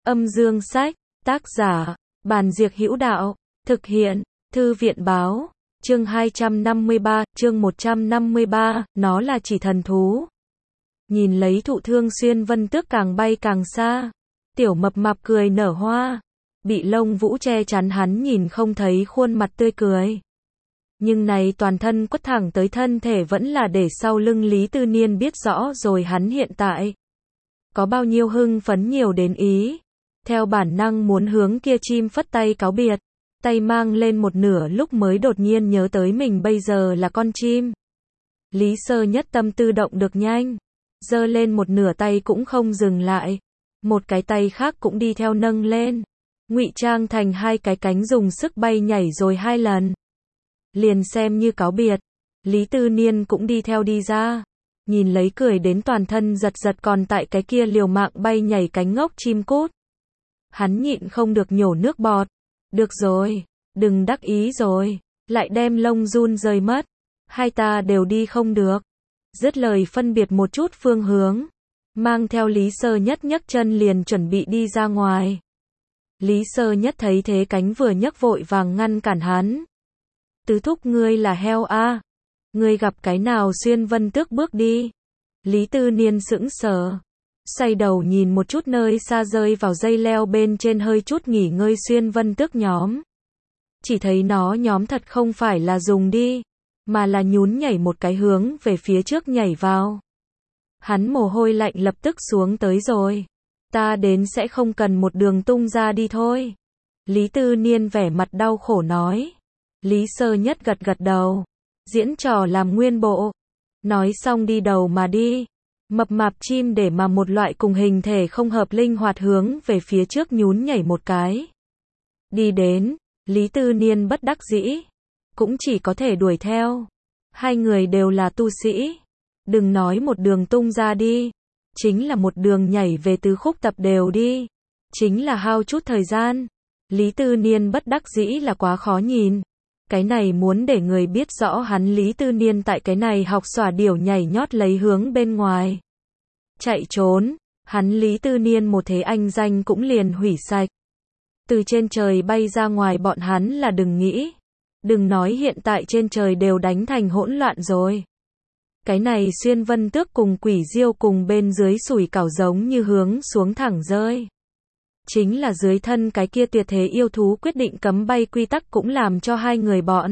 Âm dương sách, tác giả, Bàn Diệc Hữu Đạo, thực hiện, Thư viện báo, chương 253, chương 153, nó là chỉ thần thú. Nhìn lấy Thụ Thương Xuyên Vân Tước càng bay càng xa, tiểu mập mạp cười nở hoa, bị lông vũ che chắn hắn nhìn không thấy khuôn mặt tươi cười. Nhưng này toàn thân quất thẳng tới thân thể vẫn là để sau lưng Lý Tư Niên biết rõ rồi hắn hiện tại có bao nhiêu hưng phấn nhiều đến ý. Theo bản năng muốn hướng kia chim phất tay cáo biệt, tay mang lên một nửa lúc mới đột nhiên nhớ tới mình bây giờ là con chim. Lý Sơ Nhất tâm tư động được nhanh, giơ lên một nửa tay cũng không dừng lại, một cái tay khác cũng đi theo nâng lên, ngụy trang thành hai cái cánh dùng sức bay nhảy rồi hai lần. Liền xem như cáo biệt, Lý Tư Niên cũng đi theo đi ra, nhìn lấy cười đến toàn thân giật giật còn tại cái kia liều mạng bay nhảy cánh ngốc chim cút. Hắn nhịn không được nhổ nước bọt. Được rồi, đừng đắc ý rồi, lại đem lông run rơi mất. Hai ta đều đi không được. Dứt lời phân biệt một chút phương hướng, mang theo Lý Sơ Nhất nhấc chân liền chuẩn bị đi ra ngoài. Lý Sơ Nhất thấy thế cánh vừa nhấc vội vàng ngăn cản hắn. Tứ thúc ngươi là heo a, ngươi gặp cái nào Xuyên Vân Tước bước đi. Lý Tư Niên sững sờ, xoay đầu nhìn một chút nơi xa rơi vào dây leo bên trên hơi chút nghỉ ngơi Xuyên Vân Tước nhóm. Chỉ thấy nó nhóm thật không phải là dùng đi, mà là nhún nhảy một cái hướng về phía trước nhảy vào. Hắn mồ hôi lạnh lập tức xuống tới rồi. Ta đến sẽ không cần một đường tung ra đi thôi. Lý Tư Niên vẻ mặt đau khổ nói. Lý Sơ Nhất gật gật đầu, diễn trò làm nguyên bộ. Nói xong đi đầu mà đi. Mập mạp chim để mà một loại cùng hình thể không hợp linh hoạt hướng về phía trước nhún nhảy một cái. Đi đến, Lý Tư Niên bất đắc dĩ, cũng chỉ có thể đuổi theo. Hai người đều là tu sĩ, đừng nói một đường tung ra đi, chính là một đường nhảy về tứ khúc tập đều đi, chính là hao chút thời gian. Lý Tư Niên bất đắc dĩ là quá khó nhìn. Cái này muốn để người biết rõ hắn Lý Tư Niên tại cái này học xỏa điểu nhảy nhót lấy hướng bên ngoài. Chạy trốn, hắn Lý Tư Niên một thế anh danh cũng liền hủy sạch. Từ trên trời bay ra ngoài bọn hắn là đừng nghĩ. Đừng nói hiện tại trên trời đều đánh thành hỗn loạn rồi. Cái này Xuyên Vân Tước cùng Quỷ Diêu cùng bên dưới sủi cảo giống như hướng xuống thẳng rơi. Chính là dưới thân cái kia tuyệt thế yêu thú quyết định cấm bay quy tắc cũng làm cho hai người bọn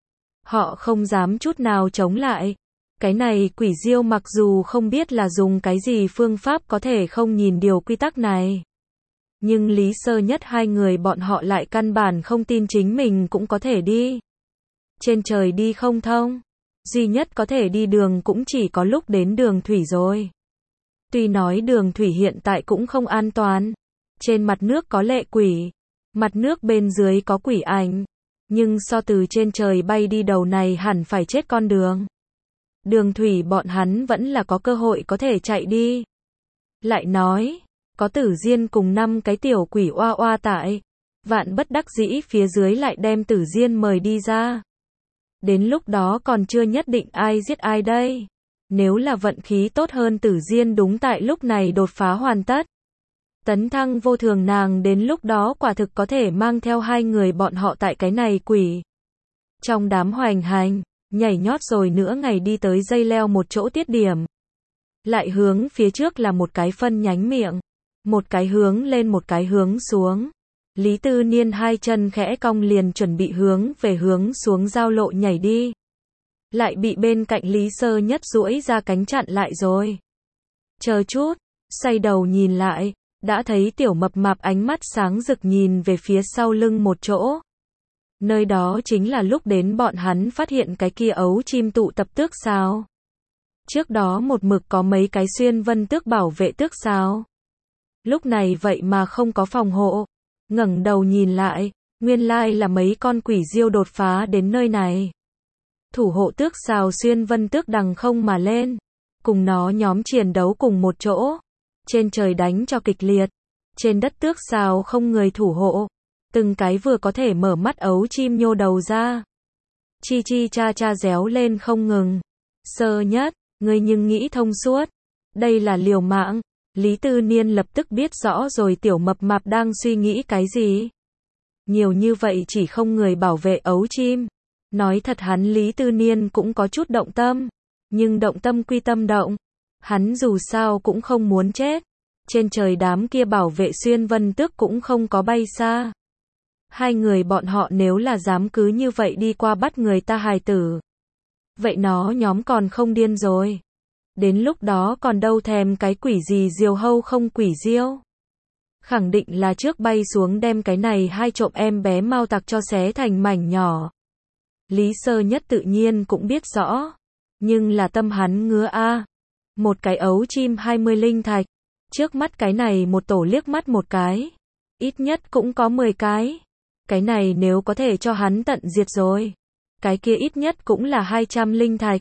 họ không dám chút nào chống lại. Cái này Quỷ Diêu mặc dù không biết là dùng cái gì phương pháp có thể không nhìn điều quy tắc này. Nhưng Lý Sơ Nhất hai người bọn họ lại căn bản không tin chính mình cũng có thể đi. Trên trời đi không thông, duy nhất có thể đi đường cũng chỉ có lúc đến đường thủy rồi. Tuy nói đường thủy hiện tại cũng không an toàn. Trên mặt nước có lệ quỷ, mặt nước bên dưới có quỷ ảnh, nhưng so từ trên trời bay đi đầu này hẳn phải chết con đường. Đường thủy bọn hắn vẫn là có cơ hội có thể chạy đi. Lại nói, có Tử Diên cùng 5 cái tiểu quỷ oa oa tại, vạn bất đắc dĩ phía dưới lại đem Tử Diên mời đi ra. Đến lúc đó còn chưa nhất định ai giết ai đây. Nếu là vận khí tốt hơn Tử Diên đúng tại lúc này đột phá hoàn tất, tấn thăng vô thường nàng đến lúc đó quả thực có thể mang theo hai người bọn họ tại cái này quỷ trong đám hoành hành, nhảy nhót rồi nữa ngày đi tới dây leo một chỗ tiết điểm. Lại hướng phía trước là một cái phân nhánh miệng, một cái hướng lên một cái hướng xuống. Lý Tư Niên hai chân khẽ cong liền chuẩn bị hướng về hướng xuống giao lộ nhảy đi. Lại bị bên cạnh Lý Sơ Nhất duỗi ra cánh chặn lại rồi. Chờ chút, xoay đầu nhìn lại, đã thấy tiểu mập mạp ánh mắt sáng rực nhìn về phía sau lưng một chỗ. Nơi đó chính là lúc đến bọn hắn phát hiện cái kia ấu chim tụ tập tước sao. Trước đó một mực có mấy cái Xuyên Vân Tước bảo vệ tước sao. Lúc này vậy mà không có phòng hộ. Ngẩng đầu nhìn lại, nguyên lai là mấy con Quỷ Diêu đột phá đến nơi này. Thủ hộ tước sao Xuyên Vân Tước đằng không mà lên, cùng nó nhóm chiến đấu cùng một chỗ. Trên trời đánh cho kịch liệt, trên đất tước sao không người thủ hộ, từng cái vừa có thể mở mắt ấu chim nhô đầu ra. Chi chi cha cha réo lên không ngừng. Sơ Nhất, ngươi nhưng nghĩ thông suốt, đây là liều mạng, Lý Tư Niên lập tức biết rõ rồi tiểu mập mạp đang suy nghĩ cái gì. Nhiều như vậy chỉ không người bảo vệ ấu chim. Nói thật hắn Lý Tư Niên cũng có chút động tâm. Nhưng động tâm quy tâm động. Hắn dù sao cũng không muốn chết. Trên trời đám kia bảo vệ Xuyên Vân Tước cũng không có bay xa. Hai người bọn họ nếu là dám cứ như vậy đi qua bắt người ta hài tử. Vậy nó nhóm còn không điên rồi. Đến lúc đó còn đâu thèm cái quỷ gì diều hâu không quỷ diêu. Khẳng định là trước bay xuống đem cái này hai trộm em bé Mao Tặc cho xé thành mảnh nhỏ. Lý Sơ Nhất tự nhiên cũng biết rõ. Nhưng là tâm hắn ngứa a. Một cái ấu chim 20 linh thạch. Trước mắt cái này một tổ liếc mắt một cái. Ít nhất cũng có 10 cái. Cái này nếu có thể cho hắn tận diệt rồi. Cái kia ít nhất cũng là 200 linh thạch.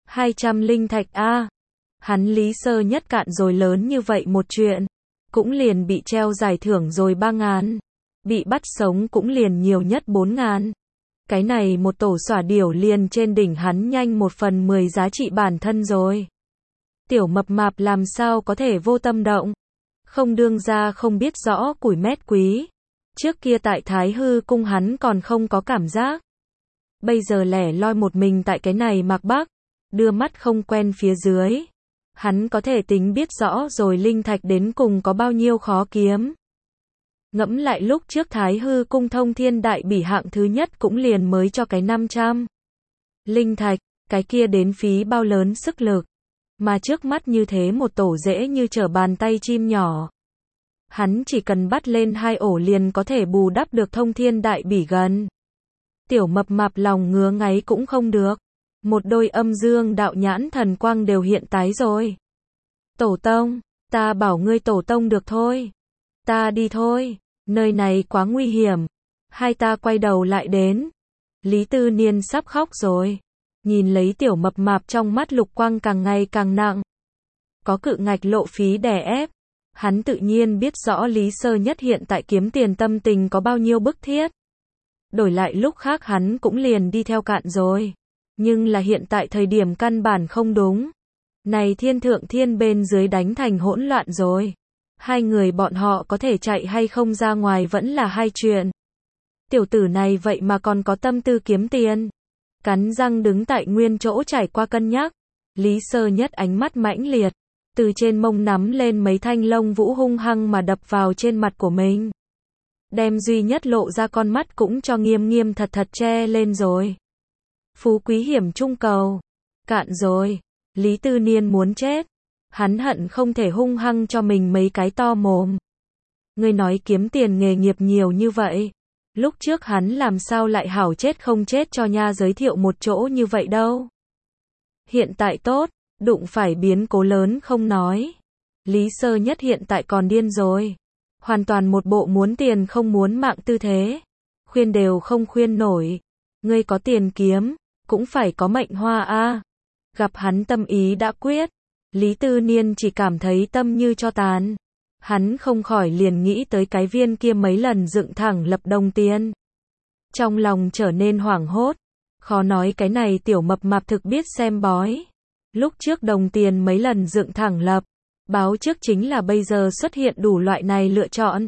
200 linh thạch a. Hắn Lý Sơ Nhất cạn rồi lớn như vậy một chuyện. Cũng liền bị treo giải thưởng rồi 3.000. Bị bắt sống cũng liền nhiều nhất 4.000. Cái này một tổ xỏa điểu liền trên đỉnh hắn nhanh 1/10 giá trị bản thân rồi. Tiểu mập mạp làm sao có thể vô tâm động. Không đương ra không biết rõ củi mét quý. Trước kia tại Thái Hư cung hắn còn không có cảm giác. Bây giờ lẻ loi một mình tại cái này Mạc Bắc. Đưa mắt không quen phía dưới. Hắn có thể tính biết rõ rồi linh thạch đến cùng có bao nhiêu khó kiếm. Ngẫm lại lúc trước Thái Hư cung thông thiên đại bỉ hạng thứ nhất cũng liền mới cho cái 500 linh thạch, cái kia đến phí bao lớn sức lực. Mà trước mắt như thế một tổ dễ như trở bàn tay chim nhỏ. Hắn chỉ cần bắt lên 2 ổ liền có thể bù đắp được thông thiên đại bỉ gần. Tiểu mập mạp lòng ngứa ngáy cũng không được. Một đôi âm dương đạo nhãn thần quang đều hiện tái rồi. Tổ tông, ta bảo ngươi tổ tông được thôi. Ta đi thôi, nơi này quá nguy hiểm. Hai ta quay đầu lại đến. Lý Tư Niên sắp khóc rồi. Nhìn lấy tiểu mập mạp trong mắt lục quang càng ngày càng nặng. Có cự ngạch lộ phí đè ép. Hắn tự nhiên biết rõ Lý Sơ Nhất hiện tại kiếm tiền tâm tình có bao nhiêu bức thiết. Đổi lại lúc khác hắn cũng liền đi theo cạn rồi. Nhưng là hiện tại thời điểm căn bản không đúng. Này thiên thượng thiên bên dưới đánh thành hỗn loạn rồi. Hai người bọn họ có thể chạy hay không ra ngoài vẫn là hai chuyện. Tiểu tử này vậy mà còn có tâm tư kiếm tiền. Cắn răng đứng tại nguyên chỗ trải qua cân nhắc. Lý Sơ Nhất ánh mắt mãnh liệt. Từ trên mông nắm lên mấy thanh lông vũ hung hăng mà đập vào trên mặt của mình. Đem duy nhất lộ ra con mắt cũng cho nghiêm nghiêm thật thật che lên rồi. Phú quý hiểm trung cầu. Cạn rồi. Lý Tư Niên muốn chết. Hắn hận không thể hung hăng cho mình mấy cái to mồm. Ngươi nói kiếm tiền nghề nghiệp nhiều như vậy. Lúc trước hắn làm sao lại hảo chết không chết cho nha giới thiệu một chỗ như vậy đâu. Hiện tại tốt, đụng phải biến cố lớn không nói. Lý Sơ Nhất hiện tại còn điên rồi. Hoàn toàn một bộ muốn tiền không muốn mạng tư thế. Khuyên đều không khuyên nổi. Ngươi có tiền kiếm, cũng phải có mệnh hoa a. Gặp hắn tâm ý đã quyết. Lý Tư Niên chỉ cảm thấy tâm như cho tàn. Hắn không khỏi liền nghĩ tới cái viên kia mấy lần dựng thẳng lập đồng tiền. Trong lòng trở nên hoảng hốt. Khó nói cái này tiểu mập mạp thực biết xem bói. Lúc trước đồng tiền mấy lần dựng thẳng lập. Báo trước chính là bây giờ xuất hiện đủ loại này lựa chọn.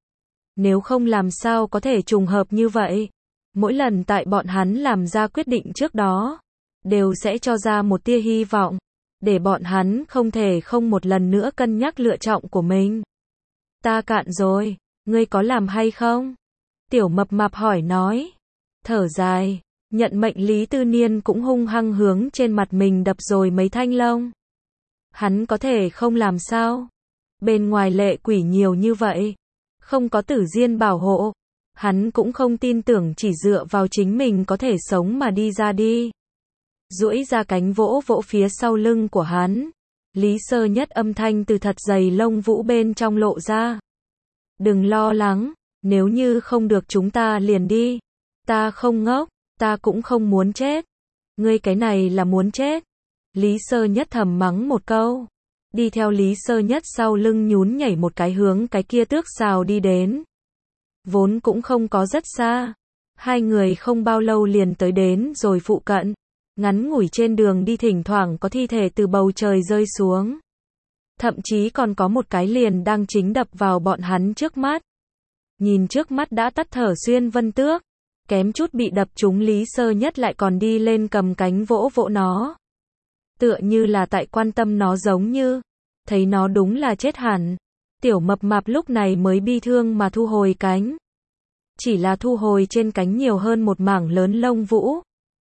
Nếu không làm sao có thể trùng hợp như vậy. Mỗi lần tại bọn hắn làm ra quyết định trước đó. Đều sẽ cho ra một tia hy vọng. Để bọn hắn không thể không một lần nữa cân nhắc lựa chọn của mình. Ta cạn rồi, ngươi có làm hay không? Tiểu mập mạp hỏi nói. Thở dài, nhận mệnh Lý Tư Niên cũng hung hăng hướng trên mặt mình đập rồi mấy thanh lông. Hắn có thể không làm sao? Bên ngoài lệ quỷ nhiều như vậy. Không có Tử Diên bảo hộ. Hắn cũng không tin tưởng chỉ dựa vào chính mình có thể sống mà đi ra đi. Duỗi ra cánh vỗ vỗ phía sau lưng của hắn. Lý Sơ Nhất âm thanh từ thật dày lông vũ bên trong lộ ra. Đừng lo lắng, nếu như không được chúng ta liền đi. Ta không ngốc, ta cũng không muốn chết. Ngươi cái này là muốn chết. Lý Sơ Nhất thầm mắng một câu. Đi theo Lý Sơ Nhất sau lưng nhún nhảy một cái hướng cái kia tước xào đi đến. Vốn cũng không có rất xa. Hai người không bao lâu liền tới đến rồi phụ cận. Ngắn ngủi trên đường đi thỉnh thoảng có thi thể từ bầu trời rơi xuống. Thậm chí còn có một cái liền đang chính đập vào bọn hắn trước mắt. Nhìn trước mắt đã tắt thở Xuyên Vân Tước, kém chút bị đập trúng Lý Sơ Nhất lại còn đi lên cầm cánh vỗ vỗ nó. Tựa như là tại quan tâm nó giống như, thấy nó đúng là chết hẳn. Tiểu mập mạp lúc này mới bi thương mà thu hồi cánh. Chỉ là thu hồi trên cánh nhiều hơn một mảng lớn lông vũ.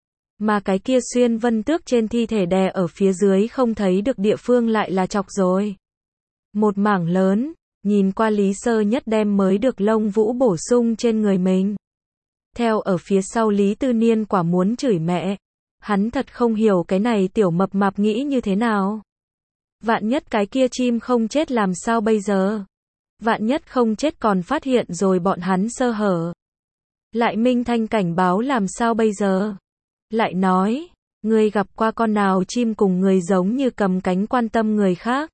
Mà cái kia Xuyên Vân Tước trên thi thể đè ở phía dưới không thấy được địa phương lại là chọc rồi. Một mảng lớn, nhìn qua Lý Sơ Nhất đem mới được lông vũ bổ sung trên người mình. Theo ở phía sau Lý Tư Niên quả muốn chửi mẹ. Hắn thật không hiểu cái này tiểu mập mạp nghĩ như thế nào. Vạn nhất cái kia chim không chết làm sao bây giờ? Vạn nhất không chết còn phát hiện rồi bọn hắn sơ hở. Lại minh thanh cảnh báo làm sao bây giờ? Lại nói, ngươi gặp qua con nào chim cùng người giống như cầm cánh quan tâm người khác.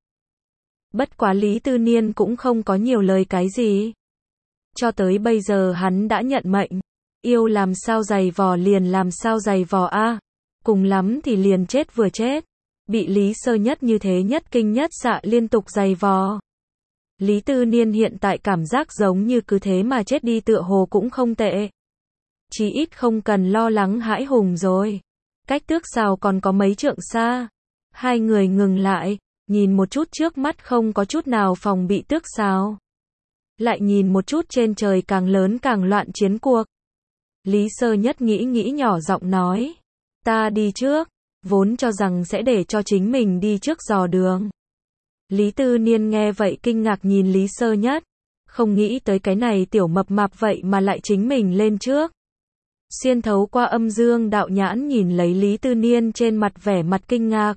Bất quá Lý Tư Niên cũng không có nhiều lời cái gì. Cho tới bây giờ hắn đã nhận mệnh. Yêu làm sao giày vò liền làm sao giày vò a. Cùng lắm thì liền chết vừa chết. Bị Lý Sơ Nhất như thế nhất kinh nhất xạ liên tục giày vò. Lý Tư Niên hiện tại cảm giác giống như cứ thế mà chết đi tựa hồ cũng không tệ. Chí ít không cần lo lắng hãi hùng rồi. Cách tước sào còn có mấy trượng xa. Hai người ngừng lại, nhìn một chút trước mắt không có chút nào phòng bị tước sào. Lại nhìn một chút trên trời càng lớn càng loạn chiến cuộc. Lý Sơ Nhất nghĩ nhỏ giọng nói. Ta đi trước, vốn cho rằng sẽ để cho chính mình đi trước dò đường. Lý Tư Niên nghe vậy kinh ngạc nhìn Lý Sơ Nhất. Không nghĩ tới cái này tiểu mập mạp vậy mà lại chính mình lên trước. Xuyên thấu qua âm dương đạo nhãn nhìn lấy Lý Tư Niên trên mặt vẻ mặt kinh ngạc.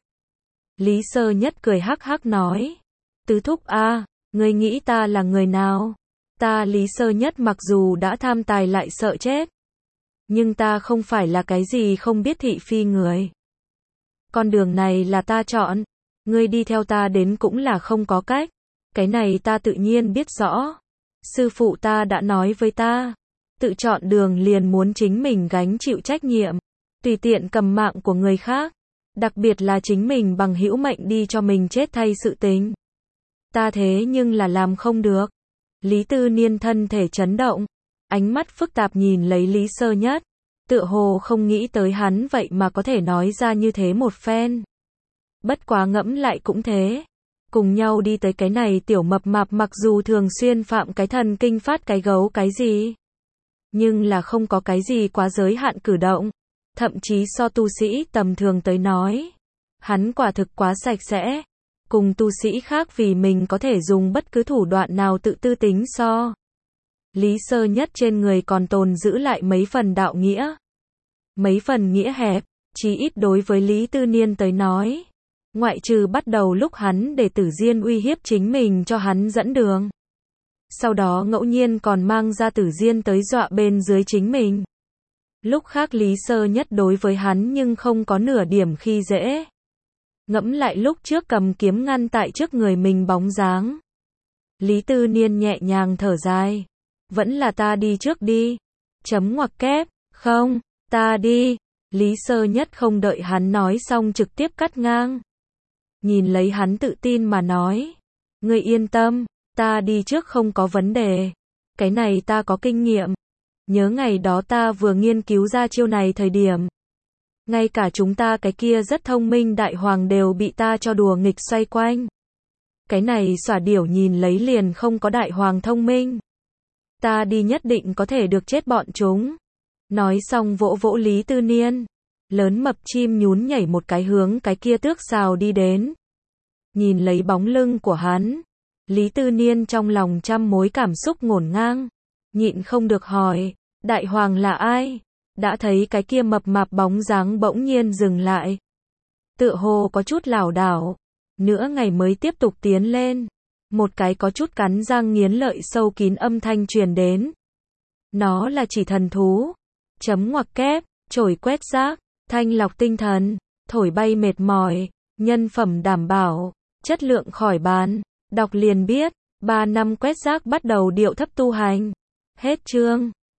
Lý Sơ Nhất cười hắc hắc nói. Tứ thúc a, ngươi nghĩ ta là người nào? Ta Lý Sơ Nhất mặc dù đã tham tài lại sợ chết. Nhưng ta không phải là cái gì không biết thị phi người. Con đường này là ta chọn. Ngươi đi theo ta đến cũng là không có cách. Cái này ta tự nhiên biết rõ. Sư phụ ta đã nói với ta. Tự chọn đường liền muốn chính mình gánh chịu trách nhiệm. Tùy tiện cầm mạng của người khác. Đặc biệt là chính mình bằng hữu mệnh đi cho mình chết thay sự tình. Ta thế nhưng là làm không được. Lý Tư Niên thân thể chấn động. Ánh mắt phức tạp nhìn lấy Lý Sơ Nhất. Tựa hồ không nghĩ tới hắn vậy mà có thể nói ra như thế một phen. Bất quá ngẫm lại cũng thế. Cùng nhau đi tới cái này tiểu mập mạp mặc dù thường xuyên phạm cái thần kinh phát cái gấu cái gì. Nhưng là không có cái gì quá giới hạn cử động. Thậm chí so tu sĩ tầm thường tới nói. Hắn quả thực quá sạch sẽ. Cùng tu sĩ khác vì mình có thể dùng bất cứ thủ đoạn nào tự tư tính so. Lý Sơ Nhất trên người còn tồn giữ lại mấy phần đạo nghĩa. Mấy phần nghĩa hẹp, chí ít đối với Lý Tư Niên tới nói. Ngoại trừ bắt đầu lúc hắn để Tử Diên uy hiếp chính mình cho hắn dẫn đường. Sau đó ngẫu nhiên còn mang ra Tử Diên tới dọa bên dưới chính mình. Lúc khác Lý Sơ Nhất đối với hắn nhưng không có nửa điểm khi dễ. Ngẫm lại lúc trước cầm kiếm ngăn tại trước người mình bóng dáng. Lý Tư Niên nhẹ nhàng thở dài. Vẫn là ta đi trước đi. Chấm ngoặc kép, không, ta đi. Lý Sơ Nhất không đợi hắn nói xong trực tiếp cắt ngang. Nhìn lấy hắn tự tin mà nói. Ngươi yên tâm, ta đi trước không có vấn đề. Cái này ta có kinh nghiệm. Nhớ ngày đó ta vừa nghiên cứu ra chiêu này thời điểm. Ngay cả chúng ta cái kia rất thông minh đại hoàng đều bị ta cho đùa nghịch xoay quanh. Cái này xỏa điểu nhìn lấy liền không có đại hoàng thông minh. Ta đi nhất định có thể được chết bọn chúng. Nói xong vỗ vỗ Lý Tư Niên. Lớn mập chim nhún nhảy một cái hướng cái kia tước sào đi đến. Nhìn lấy bóng lưng của hắn. Lý Tư Niên trong lòng trăm mối cảm xúc ngổn ngang. Nhịn không được hỏi. Đại hoàng là ai? Đã thấy cái kia mập mạp bóng dáng bỗng nhiên dừng lại. Tựa hồ có chút lảo đảo. Nửa ngày mới tiếp tục tiến lên. Một cái có chút cắn răng nghiến lợi sâu kín âm thanh truyền đến. Nó là chỉ thần thú. Chấm ngoặc kép, chổi quét rác, thanh lọc tinh thần, thổi bay mệt mỏi, nhân phẩm đảm bảo, chất lượng khỏi bán. Đọc liền biết, 3 năm quét rác bắt đầu điệu thấp tu hành. Hết chương.